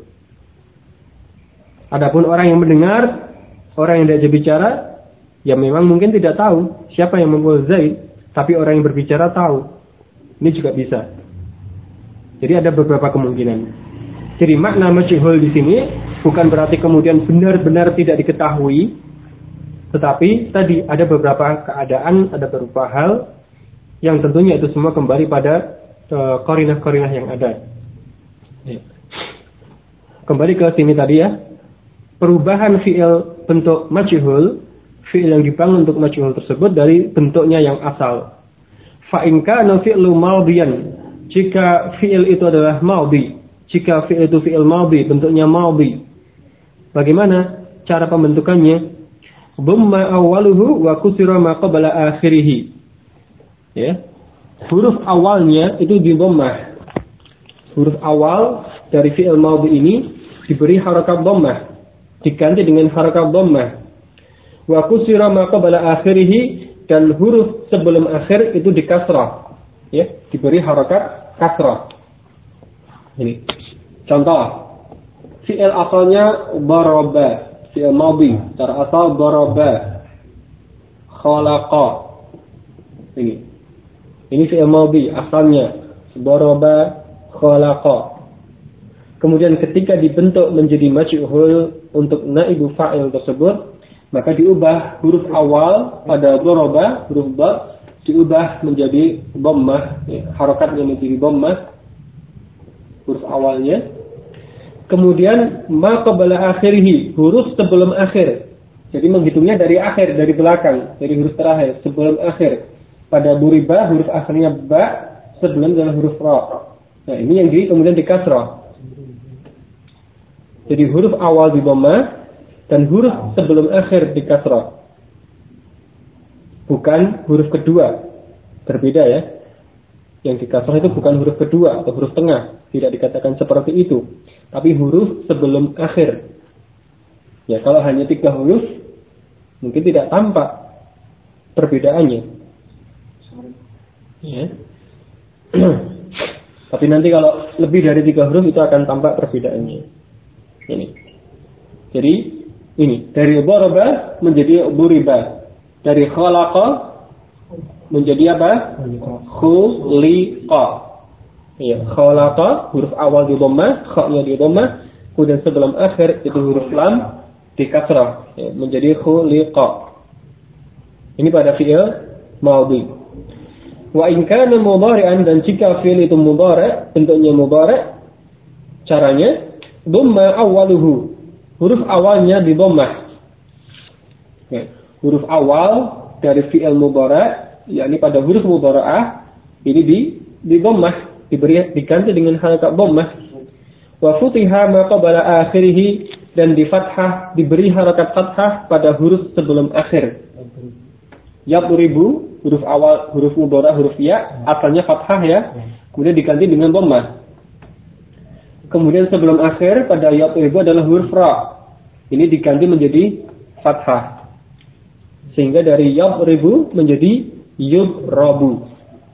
Speaker 1: Adapun orang yang mendengar, orang yang diajak bicara, ya memang mungkin tidak tahu siapa yang memukul Zaid, tapi orang yang berbicara tahu. Ini juga bisa. Jadi ada beberapa kemungkinan. Jadi makna majhul di sini bukan berarti kemudian benar-benar tidak diketahui, tetapi tadi ada beberapa keadaan, ada beberapa hal yang tentunya itu semua kembali pada qarinah-qarinah yang ada. Ya. Kembali ke sini tadi ya. Perubahan fi'il bentuk majhul, fi'il yang dibangun untuk majhul tersebut dari bentuknya yang asal. Fa in kana fi'lu madhiyan, jika fi'il itu adalah madhi, jika fi'il itu fi'il madhi, bentuknya madhi. Bagaimana cara pembentukannya? Dhamma awwaluhu wa kusira ma qabla akhirih. Ya. Huruf awalnya itu di dhammah. Huruf awal dari fi'il madhi ini diberi harakat dhammah, diganti dengan harakat dhammah. Wa kusira ma qabla akhirih, dan huruf sebelum akhir itu dikasrah, ya, diberi harakat kasrah. Ini contoh, fi'il asalnya daraba, fi'il madhi, secara asal daraba, khalaqa. Ini fi'il madhi asalnya daraba, khalaqa. Kemudian ketika dibentuk menjadi majhul untuk naibu fa'il tersebut, maka diubah huruf awal pada daraba, huruf ba, diubah menjadi dhammah, harokatnya menjadi dhammah, huruf awalnya. Kemudian ma qabla akhirih, huruf sebelum akhir. Jadi menghitungnya dari akhir, dari belakang, dari huruf terakhir sebelum akhir. Pada duriba huruf akhirnya ba, sebelum adalah huruf ra. Nah, ini yang kemudian di kasrah. Jadi huruf awal di dhammah dan huruf sebelum akhir di kasrah. Bukan huruf kedua. Berbeda ya. Yang di kasrah itu bukan huruf kedua atau huruf tengah. Tidak dikatakan seperti itu. Tapi huruf sebelum akhir. Ya, kalau hanya 3 huruf mungkin tidak tampak perbedaannya. Ya. Tapi nanti kalau lebih dari 3 huruf itu akan tampak perbedaannya. Ini. Jadi ini dari daraba menjadi duriba, dari khalaqa menjadi apa? Khuliqa. Ya, khalaqa huruf awal di dhammah, kha-nya di dhammah, kemudian sebelum akhir itu huruf lam di kasrah, ya, menjadi khuliqa. Ini pada fi'il madhi. Wa in kana mudhari'an, dan jika fi'il itu mudhari', bentuknya mudhari', caranya dhamma awwaluhu, huruf awalnya di dhammah. Ya, huruf awal dari fi'il mudhari', yakni pada huruf mudhari'ah ini di dhammah, diganti dengan harakat dhammah. Wa futiha ma qabla akhirih, dan di fathah, diberi harakat fathah pada huruf sebelum akhir. Yadribu, huruf awal, huruf mudhari', huruf ya, asalnya fathah ya, kemudian diganti dengan dhammah. Kemudian sebelum akhir pada yadribu adalah huruf ra. Ini diganti menjadi fathah. Sehingga dari yadribu menjadi yudrabu.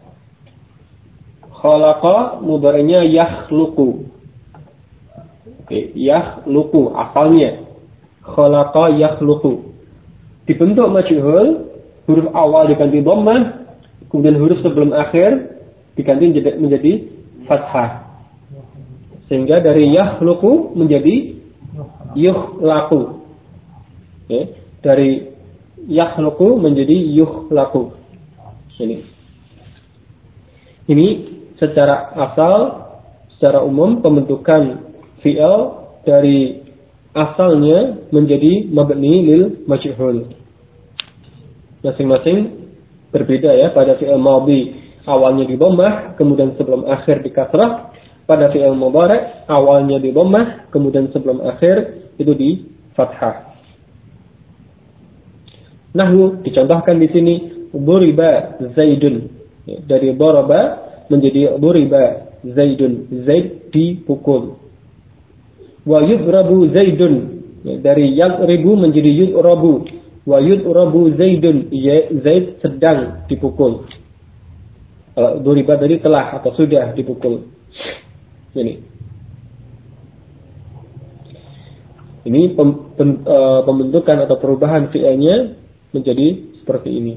Speaker 1: Khalaqa mudhari'nya yakhluqu. Oke, yakhluqu asalnya. Khalaqa yakhluqu. Dibentuk majhul, huruf awal diganti dhammah, kemudian huruf sebelum akhir diganti menjadi fathah. Sehingga dari yakhluqu menjadi yukhlaqu. Okay. Dari yakhluqu menjadi yukhlaqu. Ini secara asal, secara umum pembentukan fi'il dari asalnya menjadi mabni lil majhul. Masing-masing berbeda ya. Pada fi'il madhi awalnya di dhammah, kemudian sebelum akhir di kasrah. Pada fi'il mudhari' awalnya di dhammah, kemudian sebelum akhir itu di fathah. Nahwu dicontohkan di sini duriba Zaidun. Dari daraba menjadi duriba Zaidun. Zaid dipukul. Wa yudrabu Zaidun. Dari yadribu menjadi yudrabu. Wa yudrabu Zaidun. Zaid sedang dipukul. Kalau duriba tadi telah atau sudah dipukul. Ini pembentukan atau perubahan fi'ilnya menjadi seperti ini.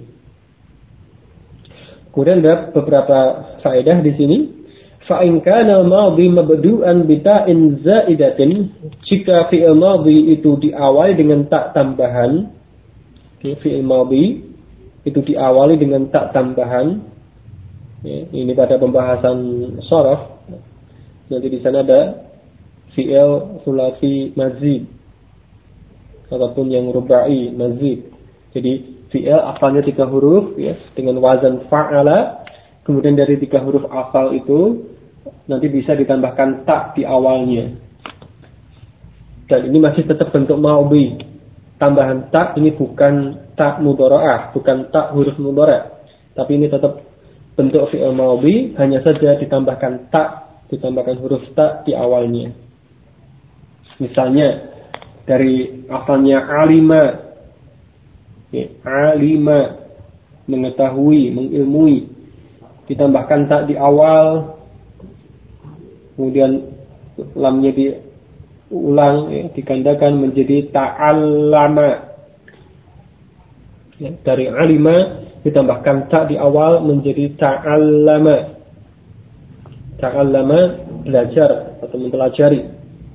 Speaker 1: Kemudian ada beberapa faedah di sini. Fa in kana al-madhi mabdu'an bi ta'in za'idatin, jika fi'il madhi itu diawali dengan tak tambahan. Fi'il madhi itu diawali dengan tak tambahan. Ini pada pembahasan sharaf. Nanti di sana ada fi'il sulasi mazid ataupun yang rubai mazid. Jadi fi'il asalnya 3 huruf ya, dengan wazan fa'ala. Kemudian dari 3 huruf asal itu nanti bisa ditambahkan tak di awalnya. Dan ini masih tetap bentuk madhi. Tambahan tak ini bukan tak mudhara'ah, bukan tak huruf mudhara', tapi ini tetap bentuk fi'il madhi, hanya saja ditambahkan tak, ditambahkan huruf tak di awalnya. Misalnya dari asalnya alima, alima mengetahui, mengilmui, ditambahkan tak di awal, kemudian lamnya diulang, ya, digandakan menjadi ta'allama. Ya, dari alima ditambahkan ta di awal menjadi ta'allama. Ta'allama belajar atau mempelajari.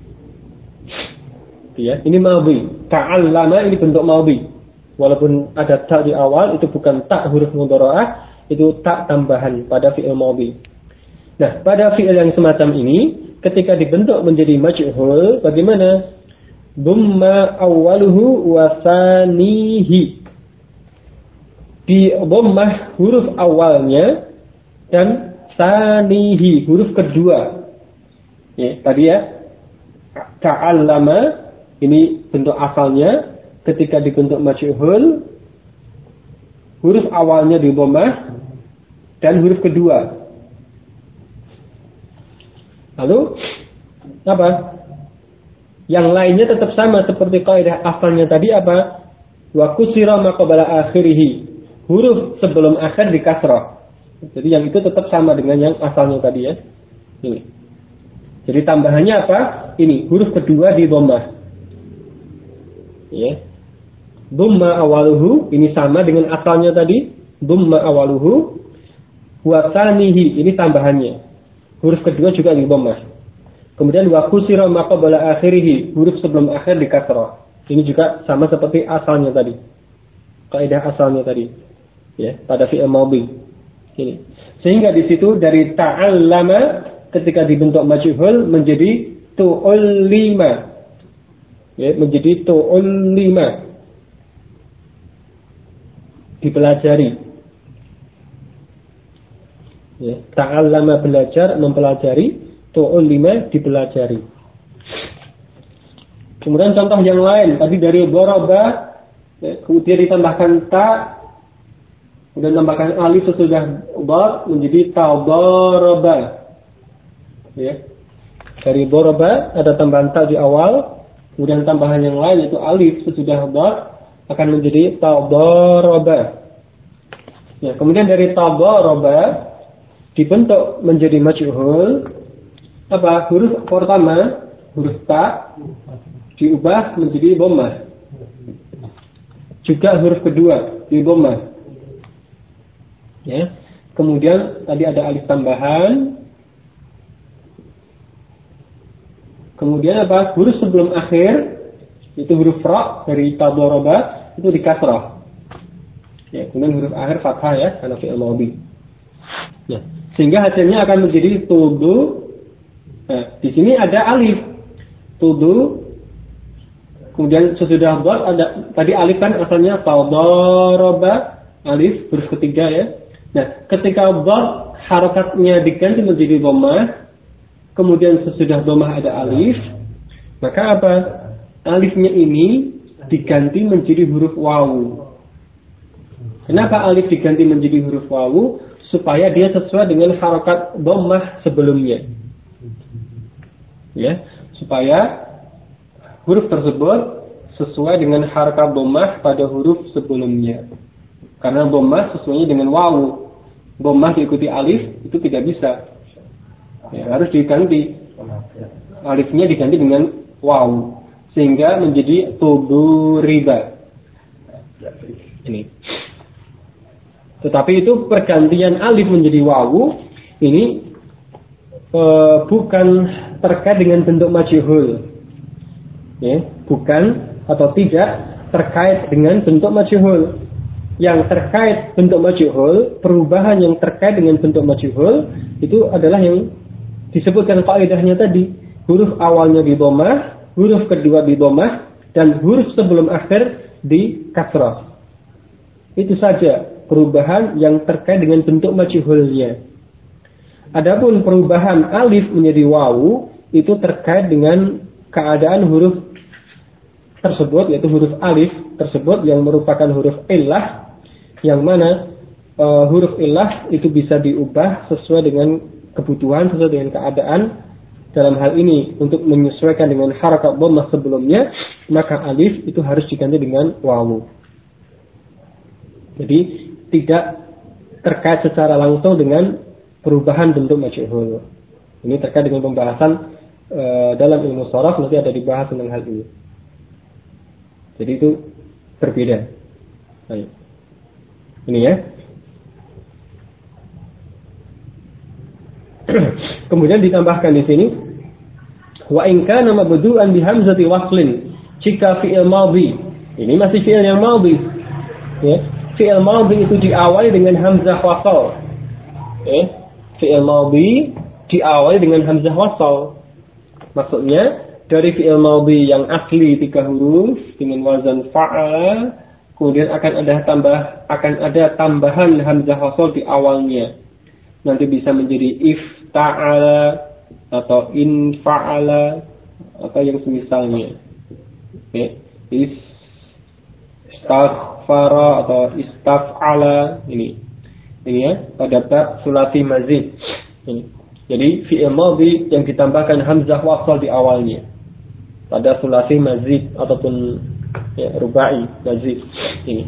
Speaker 1: Ya, ini madhi. Ta'allama ini bentuk madhi. Walaupun ada ta di awal, itu bukan ta huruf mudhara'ah, itu ta tambahan pada fi'il madhi. Nah, pada fi'il yang semacam ini, ketika dibentuk menjadi majhul, bagaimana? Dhamma awwaluhu wa tsanihi. Di dhammah huruf awalnya dan tsanihi huruf kedua. Ya, tadi ya. Ta'allama ini bentuk asalnya, ketika dibentuk majhul, huruf awalnya di dhammah dan huruf kedua. Lalu apa? Yang lainnya tetap sama seperti kaidah asalnya tadi apa? Wa kusira ma qabla akhirih. Huruf sebelum akhir di kasrah. Jadi yang itu tetap sama dengan yang asalnya tadi ya. Ini. Jadi tambahannya apa? Ini huruf kedua di dhammah. Ya. Dhamma awaluhu ini sama dengan asalnya tadi. Dhamma awaluhu wa tsanihi ini tambahannya. Huruf kedua juga di dhammah. Kemudian wa kusira ma qabla akhirih, huruf sebelum akhir di kasrah. Ini juga sama seperti asalnya tadi. Kaidah asalnya tadi. Ya, pada fi'il madhi. Ini. Sehingga di situ dari ta'allama ketika dibentuk majhul menjadi tu'allima. Ya, menjadi tu'allima. Dipelajari. Ya, ta'allama belajar, mempelajari, tu'allima dipelajari. Kemudian contoh yang lain, tadi dari daraba, ya, kemudian ditambahkan ta, kemudian tambahkan alif sesudah dad menjadi tadaraba. Ya. Dari daraba ada tambahan ta di awal, kemudian tambahan yang lain yaitu alif sesudah dad akan menjadi tadaraba. Ya, kemudian dari tadaraba dibentuk menjadi majhul, apa? Huruf pertama, huruf ta diubah menjadi dhammah. Juga huruf kedua di dhammah. Ya. Kemudian tadi ada alif tambahan. Kemudian apa? Huruf sebelum akhir itu huruf ra dari tadaraba itu di kasrah. Ya, kemudian huruf akhir fathah ya karena fi'il madhi. Ya. Sehingga hasilnya akan menjadi tudu. Nah, di sini ada alif. Tudu. Kemudian sesudah dad ada tadi alif kan asalnya tadaraba, alif huruf ketiga ya. Nah, ketika dad harakatnya diganti menjadi dhammah, kemudian sesudah dhammah ada alif, maka apa? Alifnya ini diganti menjadi huruf wawu. Kenapa alif diganti menjadi huruf wawu? Supaya dia sesuai dengan harakat dhammah sebelumnya. Ya, supaya huruf tersebut sesuai dengan harakat dhammah pada huruf sebelumnya. Karena dhammah sesuainya dengan wawu. Dhammah diikuti alif itu tidak bisa. Ya, harus diganti. Alifnya diganti dengan wawu sehingga menjadi tuduriba. Ini. Tetapi itu pergantian alif menjadi wawu ini bukan terkait dengan bentuk majhul. Ya, bukan atau tidak terkait dengan bentuk majhul. Yang terkait bentuk majhul, perubahan yang terkait dengan bentuk majhul itu adalah yang disebutkan kaidahnya tadi. Huruf awalnya di dhammah, huruf kedua di dhammah, dan huruf sebelum akhir di kasrah. Itu saja perubahan yang terkait dengan bentuk majhulnya. Adapun perubahan alif menjadi wawu itu terkait dengan keadaan huruf tersebut, yaitu huruf alif tersebut yang merupakan huruf illah, yang mana huruf illah itu bisa diubah sesuai dengan kebutuhan, sesuai dengan keadaan. Dalam hal ini untuk menyesuaikan dengan harakat dhammah sebelumnya, maka alif itu harus diganti dengan wawu. Jadi tidak terkait secara langsung dengan perubahan bentuk majhul. Ini terkait dengan pembahasan dalam ilmu sharaf, nanti ada dibahas tentang hal ini. Jadi itu berbeda. Baik. Ini ya. Kemudian ditambahkan di sini, wa in kana mabdu'an bi hamzati waslin, jika fi'il madhi, ini masih fi'il yang madhi. Ya. Fi'il madhi itu diawali dengan hamzah wasal. Ya. Fi'il madhi diawali dengan hamzah wasal. Maksudnya dari fi'il madhi yang asli 3 huruf dengan wazan fa'ala, kemudian akan ada tambahan hamzah wasal di awalnya. Nanti bisa menjadi ifta'ala atau infa'ala atau yang semisalnya. Okay. Istaghfara atau istaf'ala ini ya pada bab sulasi mazid. Jadi fi'il madhi yang ditambahkan hamzah wasal di awalnya pada sulasi mazid ataupun ya, rubai mazid ini.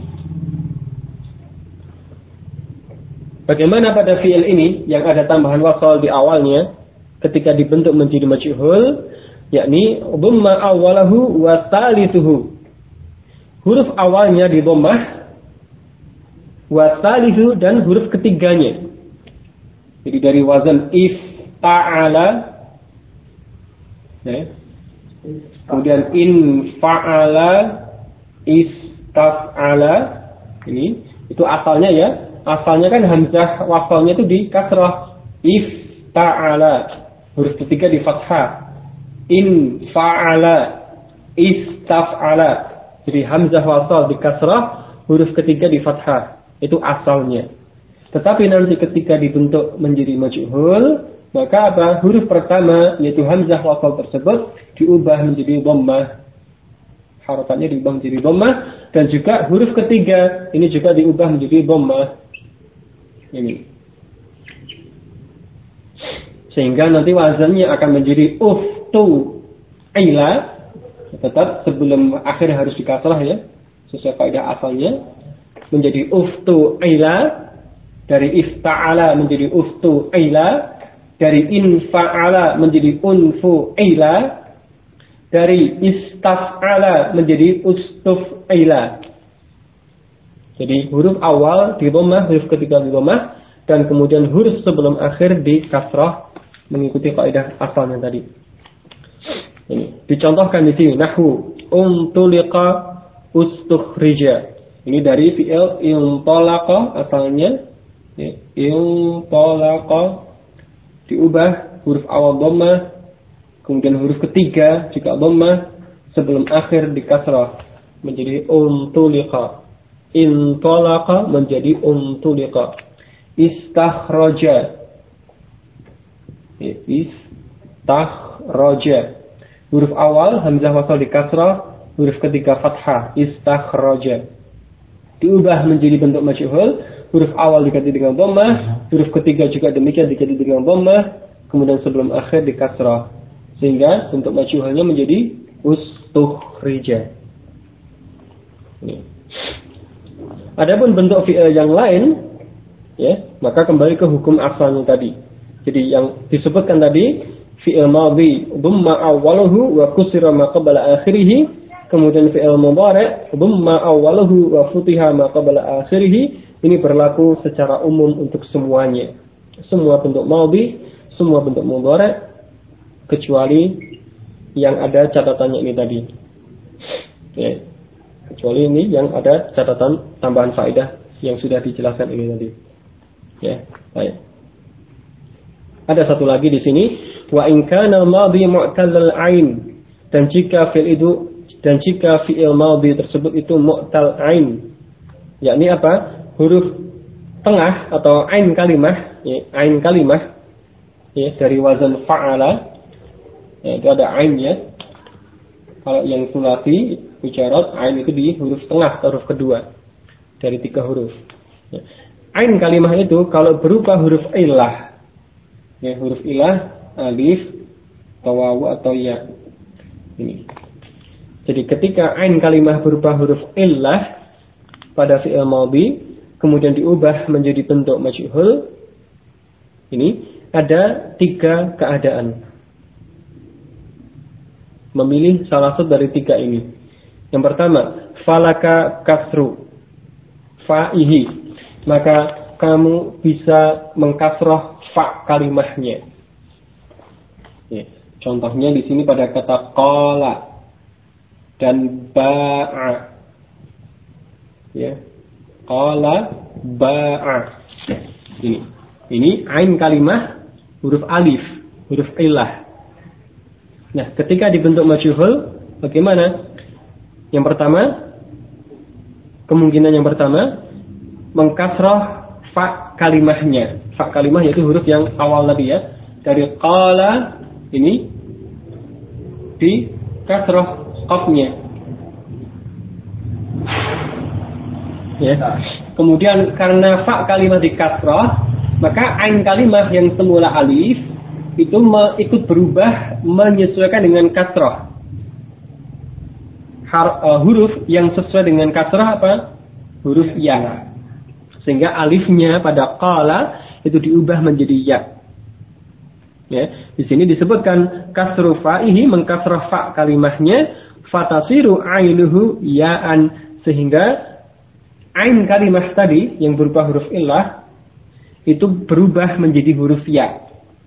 Speaker 1: Bagaimana pada fi'il ini yang ada tambahan wasal di awalnya ketika dibentuk menjadi majhul, yakni dhamma awwalahu wa thalithuhu. Huruf awalnya di dhammah, wa thalithu dan huruf ketiganya. Jadi dari wazan ifta'ala ya. Kemudian infa'ala, istaf'ala, ini itu asalnya ya. Asalnya kan hamzah wasalnya itu di kasrah, ifta'ala, huruf ketiga di fathah, infa'ala, istaf'ala. Jadi hamzah wasal di kasrah, huruf ketiga di fathah, itu asalnya. Tetapi nanti ketika dibentuk menjadi majhul, maka apa? Huruf pertama yaitu hamzah wasal tersebut diubah menjadi dhammah. Harokannya diubah menjadi dhammah, dan juga huruf ketiga ini juga diubah menjadi dhammah. Ini. Sehingga nanti wazannya akan menjadi uftu ila. Tetap sebelum akhir harus dikasrah ya, sesuai kaidah asalnya, menjadi uftu ila. Dari ifta'ala menjadi uftu ila, dari infa'ala menjadi unfu ila, dari istaf'ala menjadi ustuf ila. Jadi huruf awal di dhammah, huruf ketiga di dhammah, dan kemudian huruf sebelum akhir di kasrah mengikuti kaidah asalnya tadi. Ini dicontohkan di sini, nahwu untuliqa ustukhrija. Ini dari fi'il intalaqa asalnya, ya, intalaqa diubah huruf awal dhammah, kemudian huruf ketiga juga dhammah, sebelum akhir di kasrah menjadi untuliqa. Intalaqa menjadi untuliqa. Istakhraja, istakhraja, huruf awal hamzah wasal di kasrah, huruf ketiga fathah, istakhraja. Diubah menjadi bentuk majhul, huruf awal diganti dengan dhammah, huruf ketiga juga demikian diganti dengan dhammah, kemudian sebelum akhir di kasrah, sehingga bentuk majhulnya menjadi ustukhrija. Ini. Adapun bentuk fi'il yang lain, ya, maka kembali ke hukum asalnya tadi. Jadi yang disebutkan tadi, fi'il madhi dhamma awwaluhu wa kusira ma qabla akhirih, kemudian fi'il mudhari' dhamma awwaluhu wa futiha ma qabla akhirih, ini berlaku secara umum untuk semuanya. Semua bentuk madhi, semua bentuk mudhari', kecuali yang ada catatannya ini tadi. Ya. Kecuali ini yang ada catatan tambahan faedah yang sudah dijelaskan ini tadi. Ya, baik. Ada satu lagi di sini, wa in kana madhi mu'tal ain, dan jika fi'il madhi tersebut itu mu'tal ain, yakni apa? Huruf tengah atau ain kalimah, ya, ain kalimah, ya, dari wazan fa'ala, ya, itu ada ain ya. Kalau yang sulasi Ijarat, ain itu di huruf tengah, huruf kedua dari 3 huruf. Ya. Ain kalimah itu kalau berupa huruf ilah, ya, huruf ilah, alif, atau wawu atau ya. Ini. Jadi ketika ain kalimah berupa huruf ilah pada fi'il madhi, kemudian diubah menjadi bentuk majhul, ini ada 3 keadaan. Memilih salah satu dari 3 ini. Yang pertama, falaka kasru fa'ihi, maka kamu bisa mengkasroh fa kalimahnya. Ya, contohnya di sini pada kata qala dan ba'a. Ya, qala ba'a. Ini ain kalimah huruf alif, huruf illah. Nah, ketika dibentuk majhul, bagaimana? Yang pertama, kemungkinan yang pertama, mengkasrah fa kalimahnya. Fa kalimah yaitu huruf yang awal tadi ya. Dari qala ini di kasrah qafnya. Ya. Kemudian karena fa kalimah di kasrah, maka ain kalimah yang semula alif itu ikut berubah menyesuaikan dengan kasrah. Huruf yang sesuai dengan kasrah apa? Huruf ya. Sehingga alifnya pada qala itu diubah menjadi ya. Ya, di sini disebutkan kasru fa'ihi, mengkasrah fa kalimahnya, fatasiru ainuhu ya'an, sehingga ain kalimah tadi yang berupa huruf illah itu berubah menjadi huruf ya.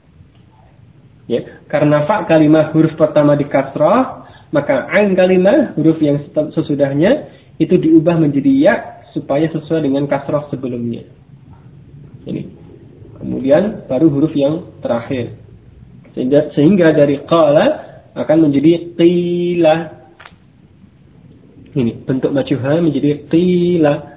Speaker 1: Ya, karena fa kalimah huruf pertama di kasrah, maka ain kalimah huruf yang sesudahnya itu diubah menjadi ya supaya sesuai dengan kasrah sebelumnya. Ini. Kemudian baru huruf yang terakhir. Sehingga dari qala akan menjadi qila. Ini bentuk majhul menjadi qila.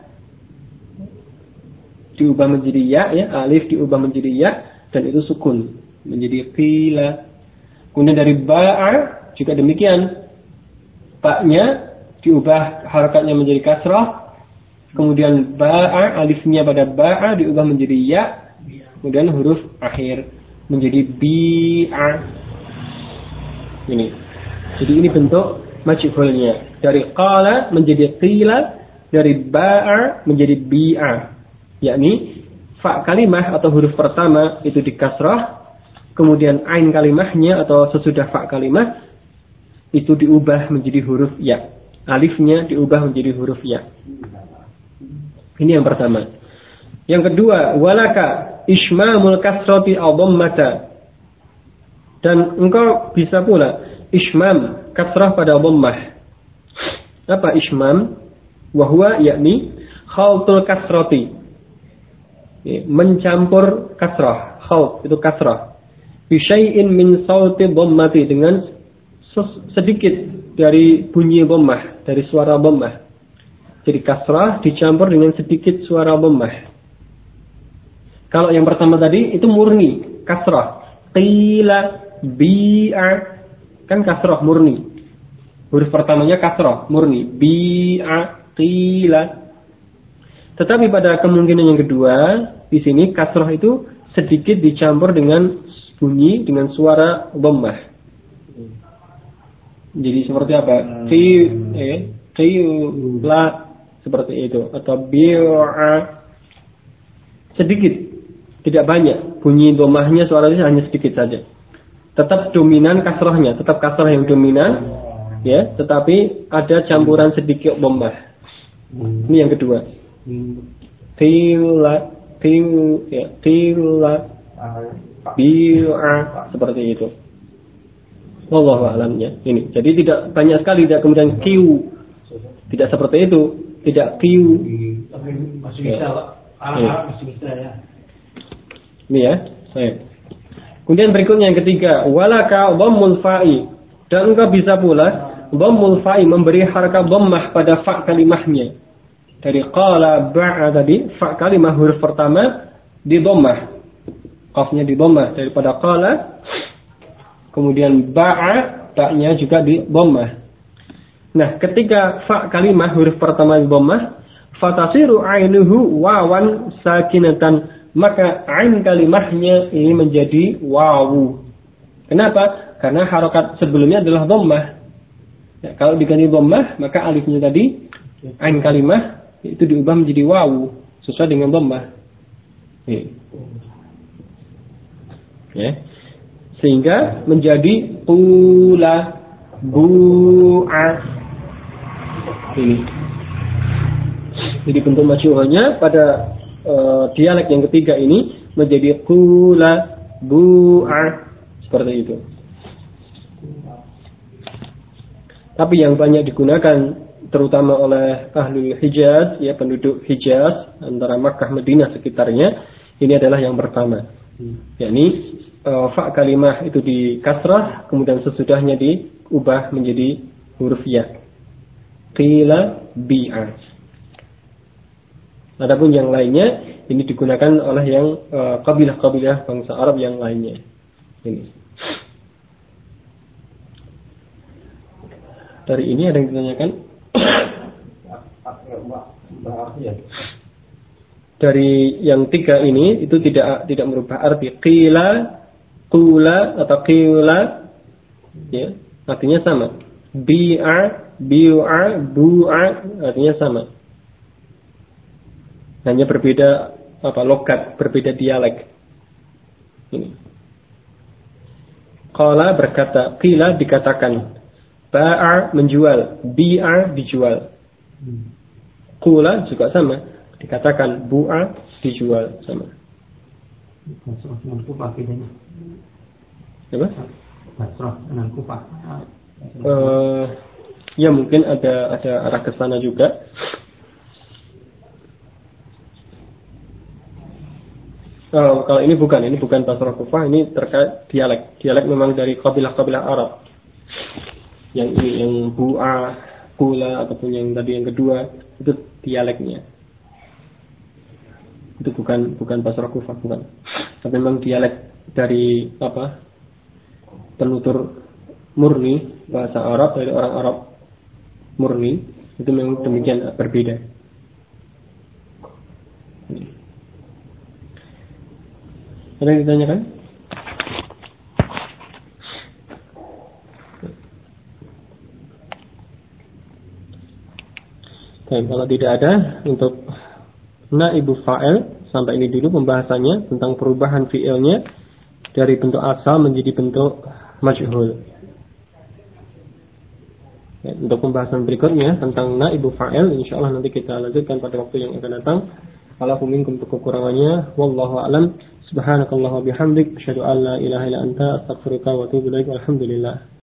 Speaker 1: Diubah menjadi ya, alif diubah menjadi ya, dan itu sukun menjadi qila. Kemudian dari ba'a juga demikian. Ba'nya diubah harakatnya menjadi kasrah. Kemudian ba'a, alifnya pada ba'a diubah menjadi ya. Kemudian huruf akhir menjadi bi'a. Ini. Jadi ini bentuk majhulnya. Dari qala menjadi qila, dari ba'a menjadi bi'a. Yakni fa kalimah atau huruf pertama itu di kasrah, kemudian ain kalimahnya atau sesudah fa kalimah itu diubah menjadi huruf ya. Alifnya diubah menjadi huruf ya. Ini yang pertama. Yang kedua, walaka ismamul kasrati aw dhammata. Dan engkau bisa pula ismam kasrah pada dhammah. Apa ismam? Wa huwa yakni khaltul kasrati. Mencampur kasrah. Khalt itu kasrah. Bisyai'in min sauti dhammati, dengan sedikit dari bunyi dhammah, dari suara dhammah. Jadi kasrah dicampur dengan sedikit suara dhammah. Kalau yang pertama tadi itu murni kasrah. Qila bi'a, kan kasrah murni. Huruf pertamanya kasrah murni. Bi'a qila. Tetapi pada kemungkinan yang kedua, di sini kasrah itu sedikit dicampur dengan bunyi, dengan suara dhammah. Jadi seperti apa? Qila seperti itu, atau bi'a, sedikit, tidak banyak bunyi dhammahnya, suaranya hanya sedikit saja. Tetap dominan kasrahnya, tetap kasrah yang dominan, ya, tetapi ada campuran sedikit dhammah. Ini yang kedua. Qila, qila, bi'a, seperti itu. Wallahu a'lam ya. Ini. Jadi tidak banyak sekali, tidak kemudian Q. Tidak seperti itu, tidak Q.
Speaker 2: Masih bisa, masih bisa ya.
Speaker 1: Ini ya, saya. Kemudian berikutnya yang ketiga, walaka dhammul fa'i, dan engkau bisa pula dhammul fa'i, memberi harakat dhammah pada fa kalimahnya. Dari qala ba'a tadi, fa kalimah huruf pertama di dhammah. Qafnya di dhammah daripada qala. Kemudian ba'a, ba'nya juga di dhammah. Nah, ketika fa kalimah huruf pertama di dhammah, fatasiru ainuhu wawan sakinatan, maka ain kalimahnya ini menjadi wawu. Kenapa? Karena harokat sebelumnya adalah dhammah. Ya, kalau diganti dhammah, maka alifnya tadi, ain kalimah itu diubah menjadi wawu sesuai dengan dhammah. Ya. Sehingga menjadi qula bu'a. Ini. Jadi bentuk majhuulnya pada dialek yang ketiga ini menjadi qula bu'a, seperti itu. Tapi yang banyak digunakan terutama oleh ahlul Hijaz, ya penduduk Hijaz antara Makkah Madinah sekitarnya, ini adalah yang pertama. Yakni fa kalimah itu di kasrah, kemudian sesudahnya diubah menjadi huruf ya. Qila bi'a. Adapun yang lainnya ini digunakan oleh yang kabilah-kabilah bangsa Arab yang lainnya. Ini. Dari ini ada yang ditanyakan? Dari yang tiga ini itu tidak merubah arti. Qila, qula atau qila, ya, artinya sama. Bi'a, bi'a, bu'a, artinya sama. Hanya berbeda logat, berbeda dialek. Ini. Qala berkata, qila dikatakan, ba'a menjual, bi'a dijual. Qula juga sama, dikatakan bu'a dijual, sama.
Speaker 2: Basrah dengan Kufah bedanya.
Speaker 1: Apa?
Speaker 2: Basrah dengan Kufah.
Speaker 1: Ya mungkin ada arah ke sana juga. Kalau ini bukan Basrah Kufah, ini terkait dialek. Dialek memang dari kabilah-kabilah Arab. Yang ini yang bu'a, qula ataupun yang tadi yang kedua itu dialeknya. Itu bukan Basrah Kufah, bukan. Tapi memang dialek dari penutur murni bahasa Arab, dari orang Arab murni, itu memang demikian berbeda. Ada yang ditanyakan? Baik, kalau tidak ada, untuk naibu fa'il sampai ini dulu pembahasannya tentang perubahan fi'ilnya dari bentuk asal menjadi bentuk majhul. Ya, untuk pembahasan berikutnya tentang naibu fa'il, insyaallah nanti kita lanjutkan pada waktu yang akan datang. Walaupun minkum kekurangannya, wallahu a'lam. Subhanakallahumma bihamdik, asyhadu an la ilaha illa anta, astaghfiruka wa atubu ilaik. Alhamdulillah.